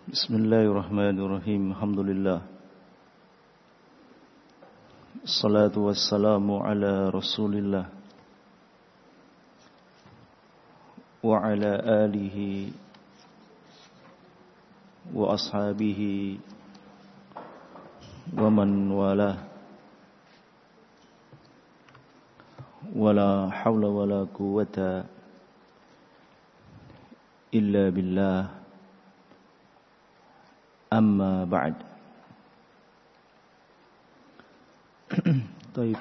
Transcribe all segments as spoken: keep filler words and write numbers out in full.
Bismillahirrahmanirrahim. Alhamdulillah. Assalatu wassalamu ala Rasulillah wa ala alihi wa ashabihi wa man walah. Wala hawla wala quwwata illa billah. Amma ba'd. Baik.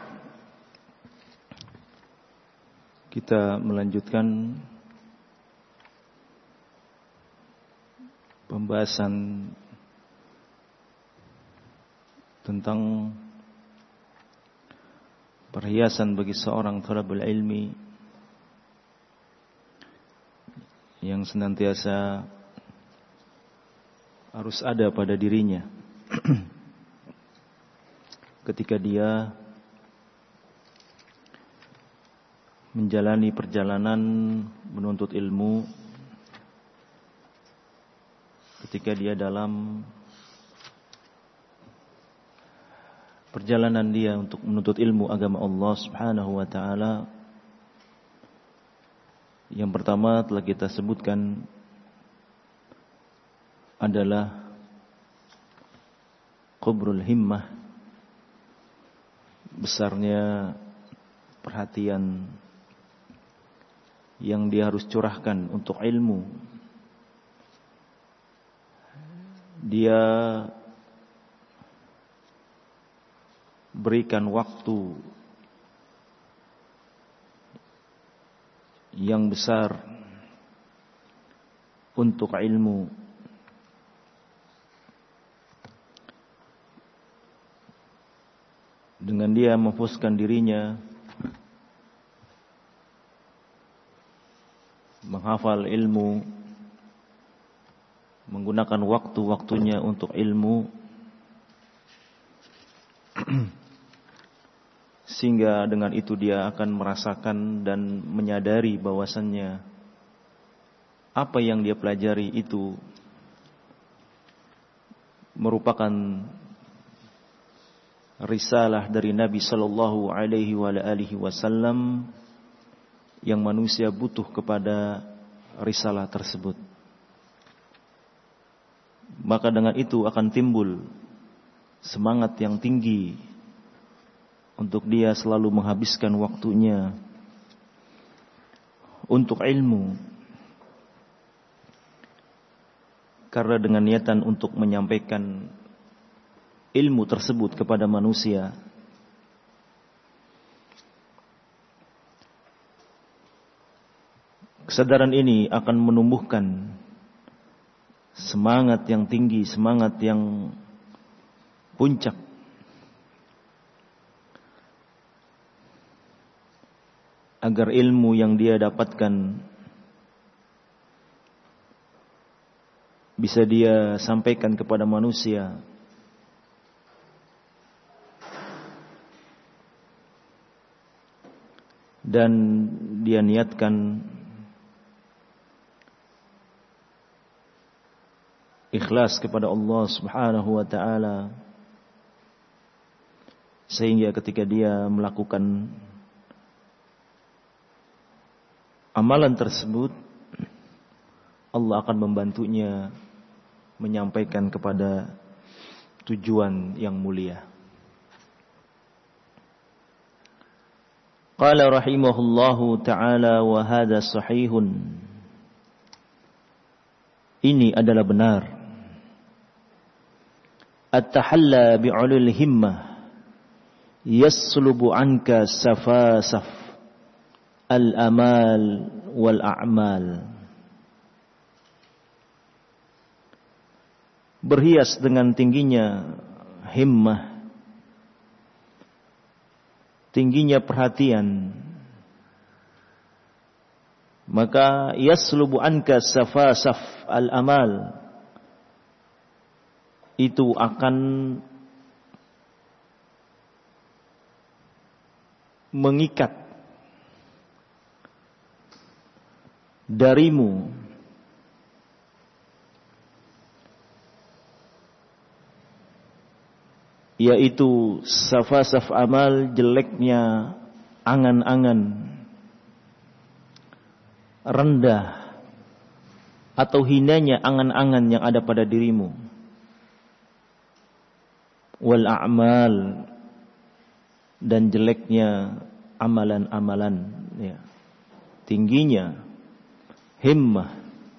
Kita melanjutkan pembahasan tentang perhiasan bagi seorang thalabul ilmi yang senantiasa harus ada pada dirinya ketika dia menjalani perjalanan menuntut ilmu, ketika dia dalam perjalanan dia untuk menuntut ilmu agama Allah Subhanahu wa taala. Yang pertama telah kita sebutkan adalah kubrul himmah, besarnya perhatian yang dia harus curahkan untuk ilmu. Dia berikan waktu yang besar untuk ilmu. Dengan dia memfokuskan dirinya menghafal ilmu, menggunakan waktu-waktunya untuk ilmu, sehingga dengan itu dia akan merasakan dan menyadari bahwasannya apa yang dia pelajari itu merupakan risalah dari Nabi sallallahu alaihi wa alihi wasallam yang manusia butuh kepada risalah tersebut. Maka dengan itu akan timbul semangat yang tinggi untuk dia selalu menghabiskan waktunya untuk ilmu, karena dengan niatan untuk menyampaikan ilmu tersebut kepada manusia. Kesadaran ini akan menumbuhkan semangat yang tinggi, semangat yang puncak agar ilmu yang dia dapatkan bisa dia sampaikan kepada manusia. Dan dia niatkan ikhlas kepada Allah Subhanahu wa taala, sehingga ketika dia melakukan amalan tersebut, Allah akan membantunya menyampaikan kepada tujuan yang mulia. Qala rahimahullahu ta'ala wa hadha sahihun. Ini adalah benar. At-tahalla bi'ulul himmah yaslubu anka safasaf al-amal wal a'mal. Berhias dengan tingginya himmah, tingginya perhatian, maka yaslubu anka safasaf al-amal, itu akan mengikat darimu yaitu safasaf amal, jeleknya angan-angan, rendah atau hinanya angan-angan yang ada pada dirimu. Wal a'mal, dan jeleknya amalan-amalan, ya. Tingginya himmah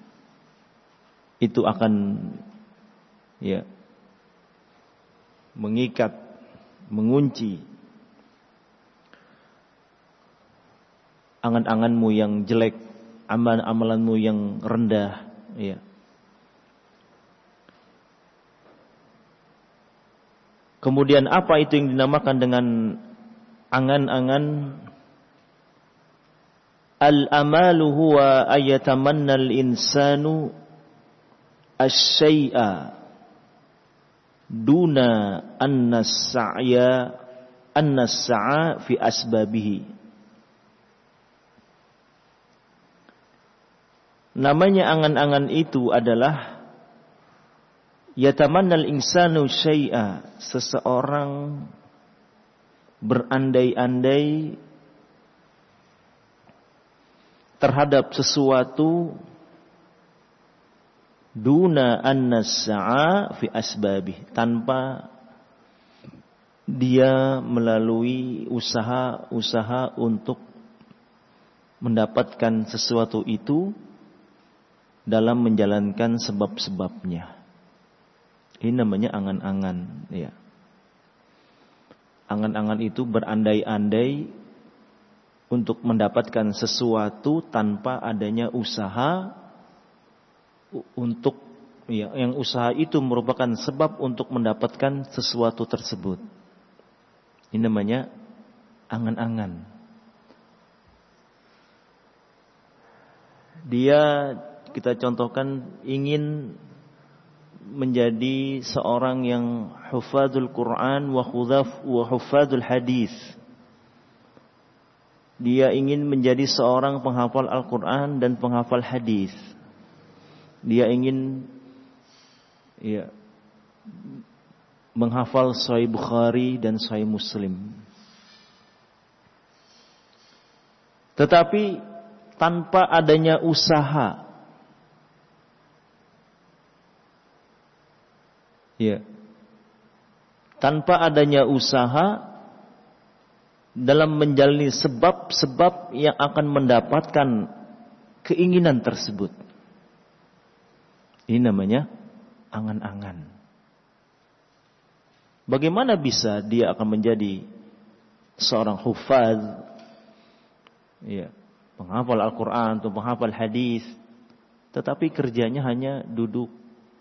itu akan, ya, mengikat, mengunci angan-anganmu yang jelek, amalan-amalanmu yang rendah, ya. Kemudian apa itu yang dinamakan dengan angan-angan? Al-amalu huwa ayatamanna al-insanu asy-syai'a duna anna as-sa'ya anna as-sa'a fi asbabihi. Namanya angan-angan itu adalah yatamannal insanu syai'a, seseorang berandai-andai terhadap sesuatu duna annas-sa'a fi asbabih, tanpa dia melalui usaha-usaha untuk mendapatkan sesuatu itu dalam menjalankan sebab-sebabnya. Ini namanya angan-angan, ya. Angan-angan itu berandai-andai untuk mendapatkan sesuatu tanpa adanya usaha untuk, ya, yang usaha itu merupakan sebab untuk mendapatkan sesuatu tersebut. Ini namanya angan-angan. Dia, kita contohkan, ingin menjadi seorang yang hufadzul Quran wa khudhaf wa hufadzul hadis. Dia ingin menjadi seorang penghafal Al-Quran dan penghafal hadis. Dia ingin, ya, menghafal Sahih Bukhari dan Sahih Muslim. Tetapi tanpa adanya usaha, ya, tanpa adanya usaha dalam menjalani sebab-sebab yang akan mendapatkan keinginan tersebut. Ini namanya angan-angan. Bagaimana bisa dia akan menjadi seorang hufaz, ya, penghafal Al-Quran atau penghafal hadis, tetapi kerjanya hanya duduk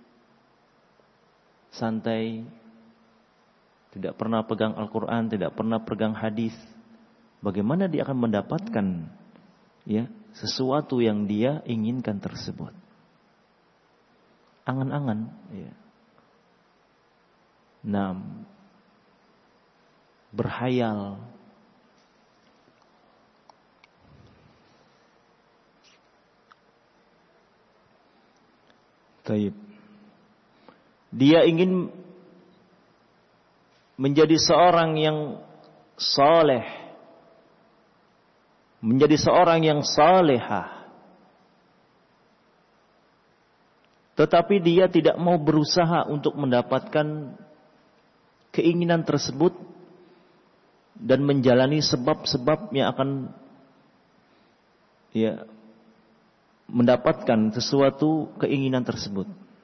santai, tidak pernah pegang Al-Quran, tidak pernah pegang hadis. Bagaimana dia akan mendapatkan, ya, sesuatu yang dia inginkan tersebut? Angan-angan, ya. Nam, berhayal. Taib. Dia ingin menjadi seorang yang saleh, menjadi seorang yang salehah, tetapi dia tidak mau berusaha untuk mendapatkan keinginan tersebut dan menjalani sebab-sebab yang akan, ya, mendapatkan sesuatu keinginan tersebut.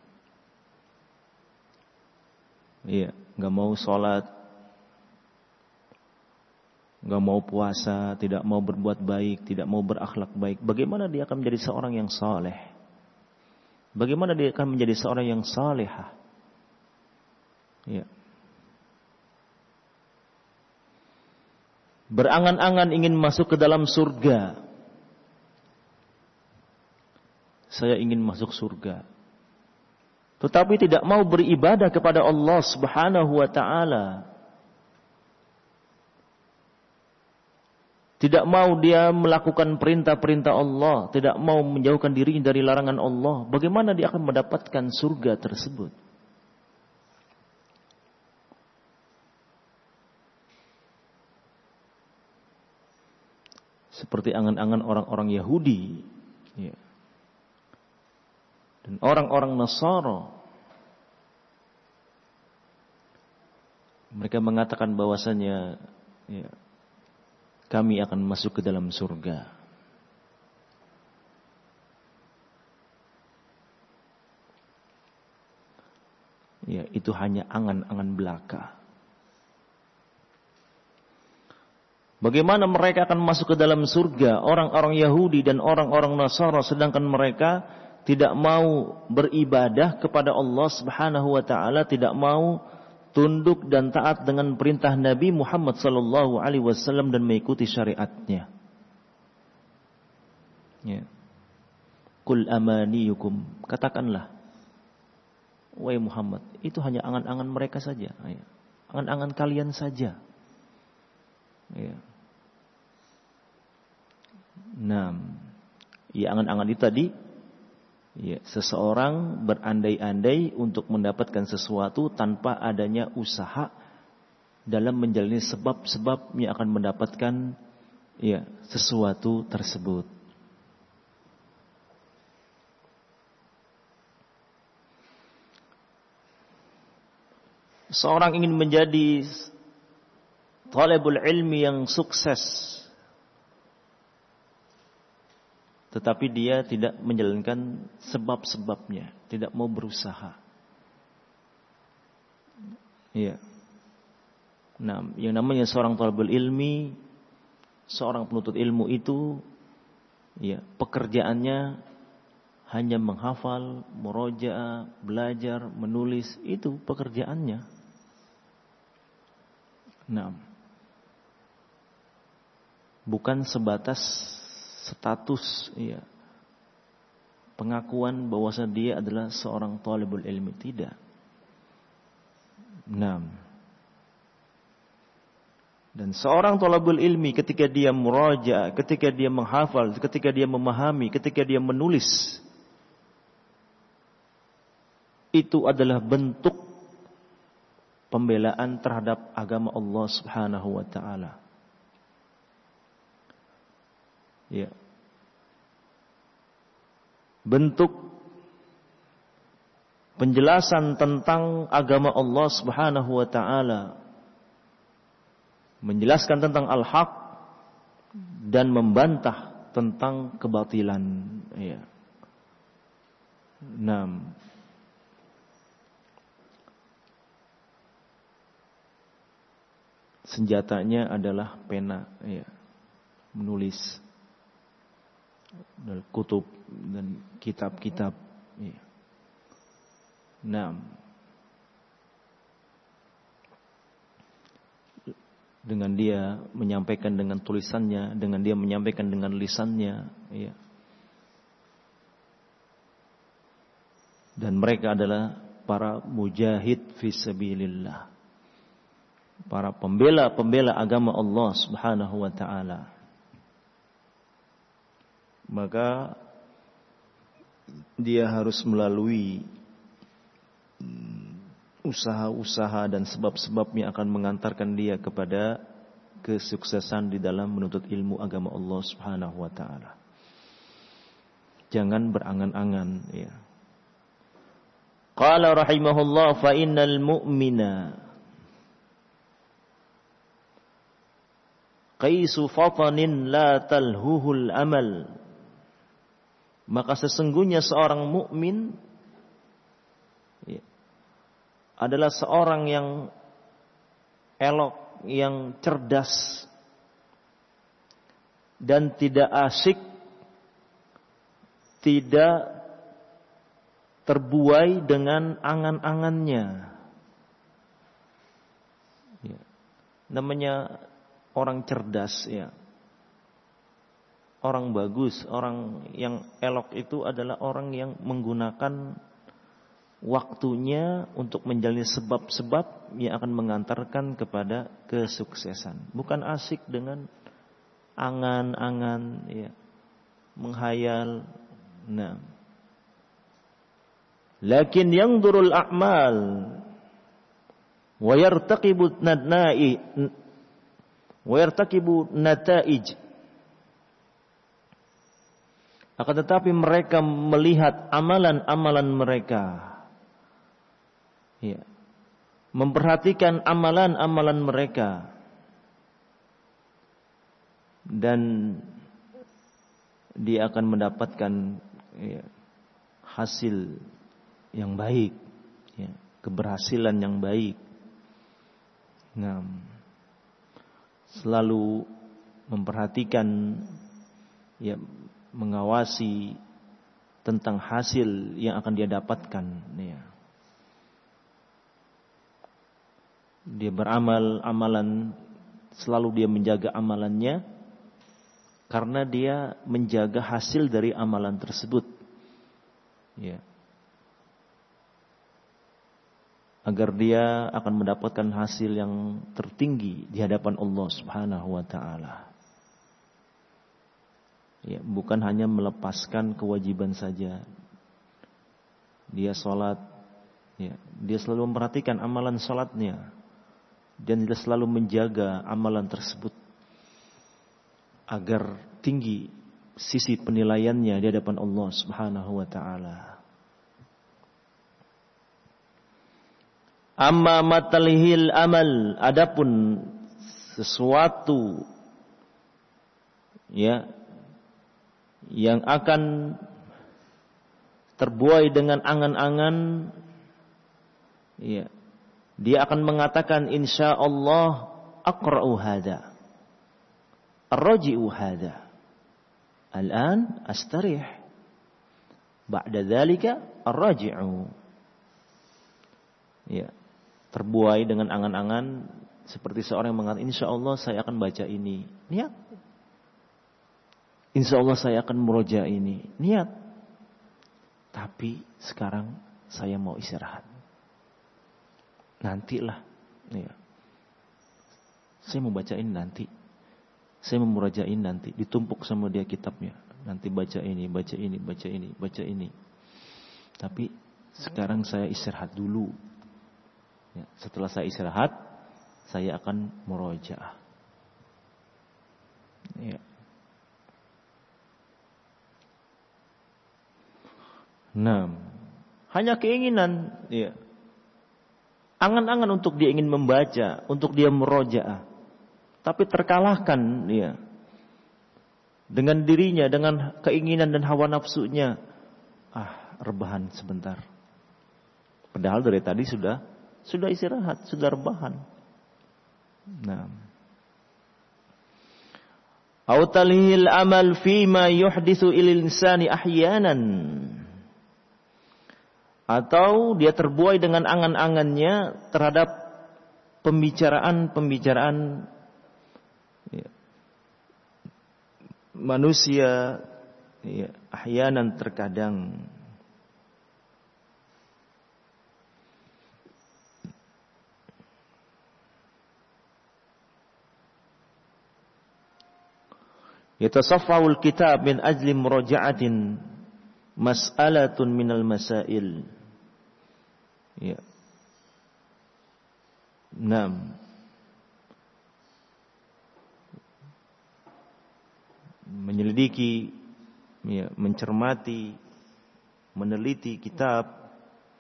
Iya, nggak mau sholat, nggak mau puasa, tidak mau berbuat baik, tidak mau berakhlak baik. Bagaimana dia akan menjadi seorang yang saleh? Bagaimana dia akan menjadi seorang yang salehah? Iya. Berangan-angan ingin masuk ke dalam surga. Saya ingin masuk surga, tetapi tidak mau beribadah kepada Allah Subhanahu wa ta'ala. Tidak mau dia melakukan perintah-perintah Allah, tidak mau menjauhkan diri dari larangan Allah. Bagaimana dia akan mendapatkan surga tersebut? seperti angan-angan orang-orang Yahudi, ya. Dan orang-orang Nasara. Mereka mengatakan bahwasanya ya, kami akan masuk ke dalam surga. Ya, itu hanya angan-angan belaka. Bagaimana mereka akan masuk ke dalam surga, orang-orang Yahudi dan orang-orang Nasara, sedangkan mereka tidak mau beribadah kepada Allah Subhanahu wa taala, tidak mau tunduk dan taat dengan perintah Nabi Muhammad sallallahu alaihi wasallam dan mengikuti syariatnya. Ya. Qul amaniyukum, katakanlah wahai Muhammad, itu hanya angan-angan mereka saja, ya. Angan-angan kalian saja. Ya. Nah, ya angan-angan itu tadi, ya, seseorang berandai-andai untuk mendapatkan sesuatu tanpa adanya usaha dalam menjalani sebab-sebab yang akan mendapatkan ya sesuatu tersebut. Seorang ingin menjadi talibul ilmi yang sukses, tetapi dia tidak menjalankan sebab-sebabnya, tidak mau berusaha. Iya. Nah, yang namanya seorang talibul ilmi, seorang penuntut ilmu itu, ya, pekerjaannya hanya menghafal, murojaah, belajar, menulis, itu pekerjaannya. Nah, bukan sebatas status, ya, pengakuan bahwasanya dia adalah seorang talibul ilmi, tidak. Nah, dan seorang talibul ilmi ketika dia muraja, ketika dia menghafal, ketika dia memahami, ketika dia menulis, itu adalah bentuk pembelaan terhadap agama Allah Subhanahu wa taala. Ya. Bentuk penjelasan tentang agama Allah Subhanahu wa taala, menjelaskan tentang al-haq dan membantah tentang kebatilan, ya. Naam. Senjatanya adalah pena, ya, menulis dan kutub dan kitab-kitab, ya. Nah, dengan dia menyampaikan dengan tulisannya, dengan dia menyampaikan dengan lisannya, ya. Dan mereka adalah para mujahid fisabilillah, para pembela-pembela agama Allah Subhanahu wa taala. Maka dia harus melalui usaha-usaha dan sebab-sebab yang akan mengantarkan dia kepada kesuksesan di dalam menuntut ilmu agama Allah Subhanahu wa taala. Jangan berangan-angan, ya. Qala rahimahullah, fa innal mu'mina qaisu fatanin la talhuhul amal. Maka sesungguhnya seorang mukmin, ya, adalah seorang yang elok, yang cerdas dan tidak asyik, tidak terbuai dengan angan-angannya. Ya. Namanya orang cerdas, ya. Orang bagus, orang yang elok itu adalah orang yang menggunakan waktunya untuk menjalani sebab-sebab yang akan mengantarkan kepada kesuksesan. Bukan asik dengan angan-angan, ya, menghayal. Nah, lakin yanzurul a'mal wa yartaqibu nadna'i wa yartaqibu nataij. Akan tetapi mereka melihat amalan-amalan mereka. Ya. Memperhatikan amalan-amalan mereka. Dan dia akan mendapatkan ya, hasil yang baik, ya, keberhasilan yang baik. Nah, selalu memperhatikan, ya, mengawasi tentang hasil yang akan dia dapatkan. Ya. Dia beramal amalan, selalu dia menjaga amalannya, karena dia menjaga hasil dari amalan tersebut. Ya. Agar dia akan mendapatkan hasil yang tertinggi di hadapan Allah Subhanahu wa taala. Ya, bukan hanya melepaskan kewajiban saja. Dia salat, ya, dia selalu memperhatikan amalan salatnya dan dia selalu menjaga amalan tersebut agar tinggi sisi penilaiannya di hadapan Allah Subhanahu wa taala. Amma matalihil amal, adapun sesuatu ya yang akan terbuai dengan angan-angan, ya, dia akan mengatakan insyaallah aqra'u hada, arji'u hada, al-an astarih, ba'da dzalika arji'u. Ya, terbuai dengan angan-angan seperti seorang yang mengatakan insyaallah saya akan baca ini, niat. Insyaallah saya akan meroja ini, niat. Tapi sekarang saya mau istirahat. Nantilah, ya. Saya mau baca ini nanti. Saya mau merojain nanti. Ditumpuk sama dia kitabnya. Nanti baca ini, baca ini, baca ini, baca ini. Tapi sekarang saya istirahat dulu. Ya, setelah saya istirahat, saya akan murojaah. Ya. Nah, hanya keinginan, ya. Angan-angan untuk dia ingin membaca, untuk dia murojaah. Tapi terkalahkan, ya. Dengan dirinya, dengan keinginan dan hawa nafsunya. Ah, rebahan sebentar. Padahal dari tadi sudah Sudah istirahat, sudah rebahan. Nah. Au talhil amal fima yuhditsu ilal insani ahyanan. Atau dia terbuai dengan angan-angannya terhadap pembicaraan-pembicaraan ya, manusia ya, ahyanan terkadang. Yatasaffa'ul kitab min ajli muraja'atin mas'alatun minal masail. Ya. Naam. Menyelidiki, ya, mencermati, meneliti kitab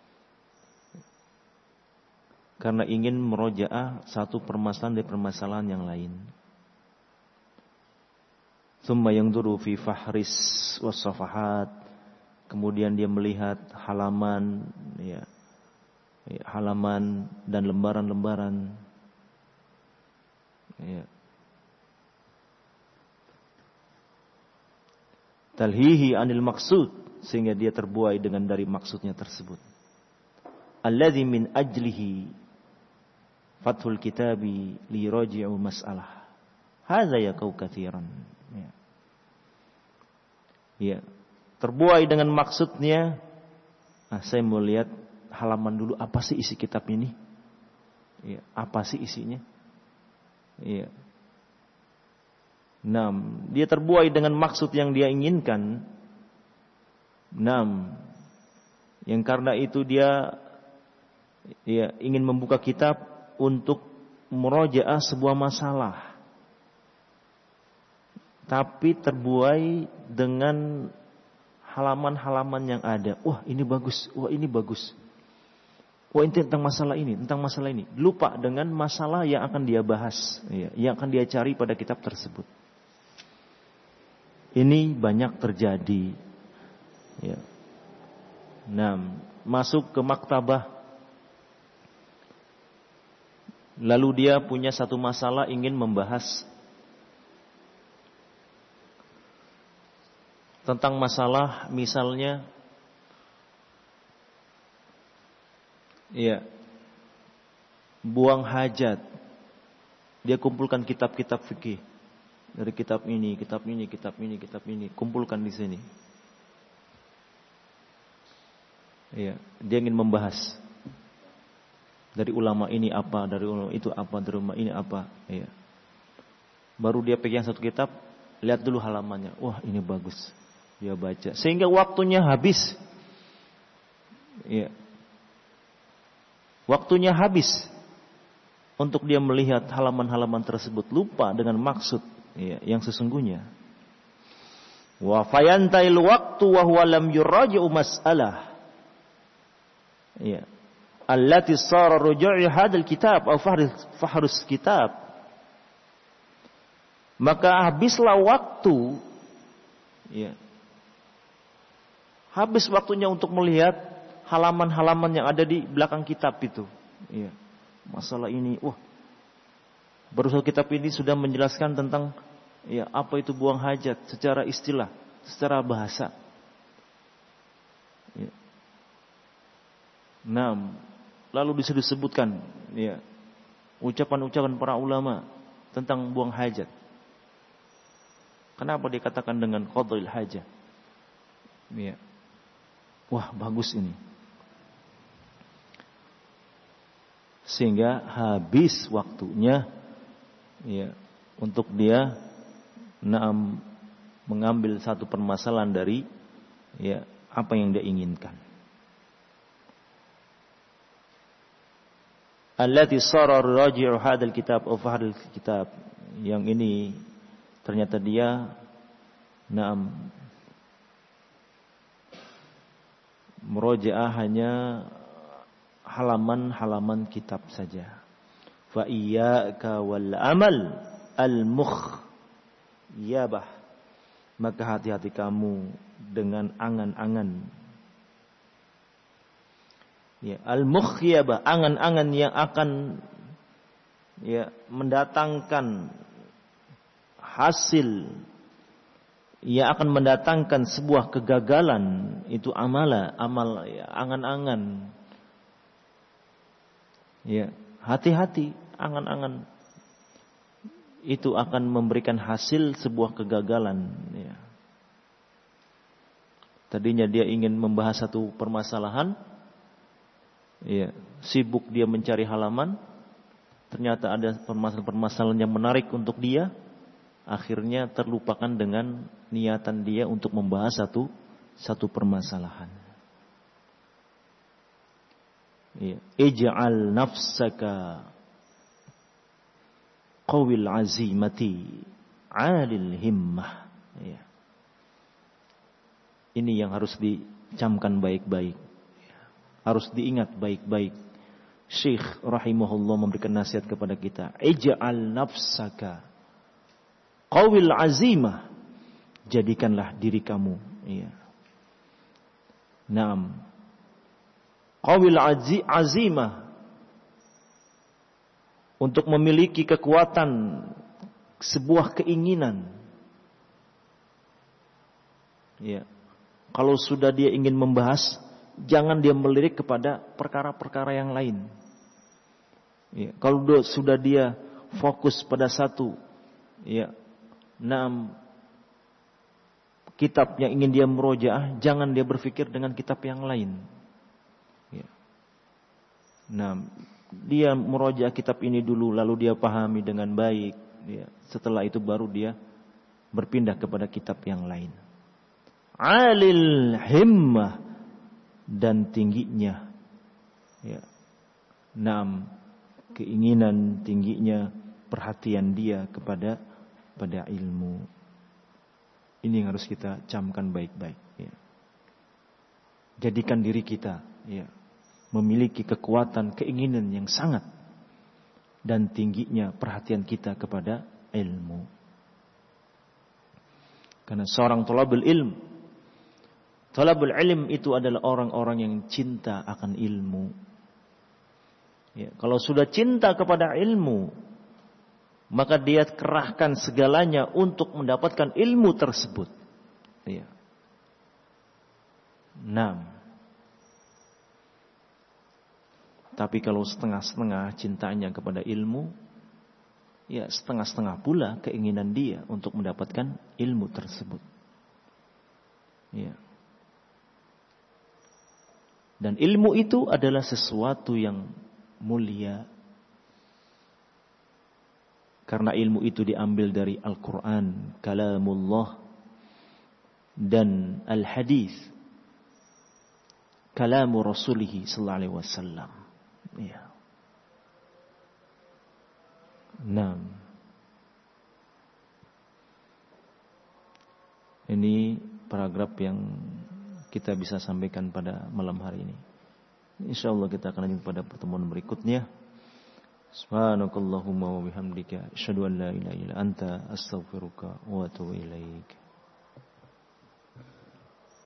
karena ingin meroja'ah satu permasalahan dari permasalahan yang lain. Tsumma yanzuru fi fahris was safahat, kemudian dia melihat halaman, ya, ya halaman dan lembaran-lembaran, ya. Talhihi anil maksud, sehingga dia terbuai dengan dari maksudnya tersebut. Alladzi min ajlihi fathul kitabi li raji'u mas'alah. Hadza yaqau katsiran. Ya. Ya, terbuai dengan maksudnya. Nah, saya mau lihat halaman dulu, apa sih isi kitab ini? Ya, apa sih isinya? Ya. Enam, dia terbuai dengan maksud yang dia inginkan. Enam, yang karena itu dia ya ingin membuka kitab untuk murojaah sebuah masalah. Tapi terbuai dengan halaman-halaman yang ada. Wah, ini bagus. Wah, ini bagus. Wah, ini tentang masalah ini, tentang masalah ini. Lupa dengan masalah yang akan dia bahas, ya, yang akan dia cari pada kitab tersebut. Ini banyak terjadi. Ya. Nah, masuk ke maktabah. Lalu dia punya satu masalah ingin membahas tentang masalah misalnya ya buang hajat. Dia kumpulkan kitab-kitab fikih. Dari kitab ini, kitab ini, kitab ini, kitab ini, kumpulkan di sini. Ya, dia ingin membahas dari ulama ini apa, dari ulama itu apa, dari ulama ini apa, ya. Baru dia pegang satu kitab, lihat dulu halamannya. Wah, ini bagus. Dia baca sehingga waktunya habis. Ya. Waktunya habis untuk dia melihat halaman-halaman tersebut, lupa dengan maksud, ya, yang sesungguhnya. Wa fayantail waqtu wa huwa lam yuraji'u mas'alah. Ya. Allati sara ruju'i hadzal kitab atau fahrus kitab. Maka habislah waktu, ya. Habis waktunya untuk melihat halaman-halaman yang ada di belakang kitab itu. Ya. Masalah ini, wah. Baru satu kitab ini sudah menjelaskan tentang ya apa itu buang hajat secara istilah, secara bahasa. Ya. Nah, lalu disebutkan ya ucapan-ucapan para ulama tentang buang hajat. Kenapa dikatakan dengan qadhil hajat? Ya. Wah, bagus ini. Sehingga habis waktunya ya untuk dia naam mengambil satu permasalahan dari ya apa yang dia inginkan. Allati sara raji'u hadzal kitab aw fahrul kitab. Yang ini ternyata dia naam murojaah hanya halaman-halaman kitab saja. Fa iyyaka wal amal al mukhyabah. Maka hati-hati kamu dengan angan-angan. Ya, al mukhyabah, angan-angan yang akan ya mendatangkan hasil, yang akan mendatangkan sebuah kegagalan, itu amala, amal ya, angan-angan. Ya, hati-hati, angan-angan itu akan memberikan hasil sebuah kegagalan. Ya. Tadinya dia ingin membahas satu permasalahan, ya, sibuk dia mencari halaman, ternyata ada permasalahan-permasalahan yang menarik untuk dia, akhirnya terlupakan dengan niatan dia untuk membahas satu satu permasalahan. Ya. Ij'al nafsaka qawil azimati 'alil himmah. Ya. Ini yang harus dicamkan baik-baik. Ya. Harus diingat baik-baik. Syekh rahimahullah memberikan nasihat kepada kita. Ij'al nafsaka qawil azimah. Jadikanlah diri kamu. Ya. Naam. Qawil azimah, untuk memiliki kekuatan sebuah keinginan. Ya. Kalau sudah dia ingin membahas, jangan dia melirik kepada perkara-perkara yang lain. Ya. Kalau sudah dia fokus pada satu, ya, enam kitab yang ingin dia murojaah, jangan dia berpikir dengan kitab yang lain. Nah, dia murojaah kitab ini dulu, lalu dia pahami dengan baik. Ya. Setelah itu baru dia berpindah kepada kitab yang lain. Alil himmah, dan tingginya. Ya. Nah, keinginan tingginya perhatian dia kepada pada ilmu. Ini yang harus kita camkan baik-baik. Ya. jadikan diri kita ya memiliki kekuatan, keinginan yang sangat dan tingginya perhatian kita kepada ilmu. Karena seorang thalabul ilm, thalabul ilm itu adalah orang-orang yang cinta akan ilmu. Ya, kalau sudah cinta kepada ilmu, maka dia kerahkan segalanya untuk mendapatkan ilmu tersebut. Ya. Nah, tapi kalau setengah-setengah cintanya kepada ilmu, ya setengah-setengah pula keinginan dia untuk mendapatkan ilmu tersebut. Ya. Dan ilmu itu adalah sesuatu yang mulia. Karena ilmu itu diambil dari Al-Quran, kalamullah, dan Al-Hadis, kalamu Rasulih sallallahu alaihi wasallam. Ya. Nah, ini paragraf yang kita bisa sampaikan pada malam hari ini. Insyaallah kita akan lanjut pada pertemuan berikutnya. Subhanakallahumma wa bihamdika asyhadu an la ilaha illa anta astaghfiruka wa atubu ilaik.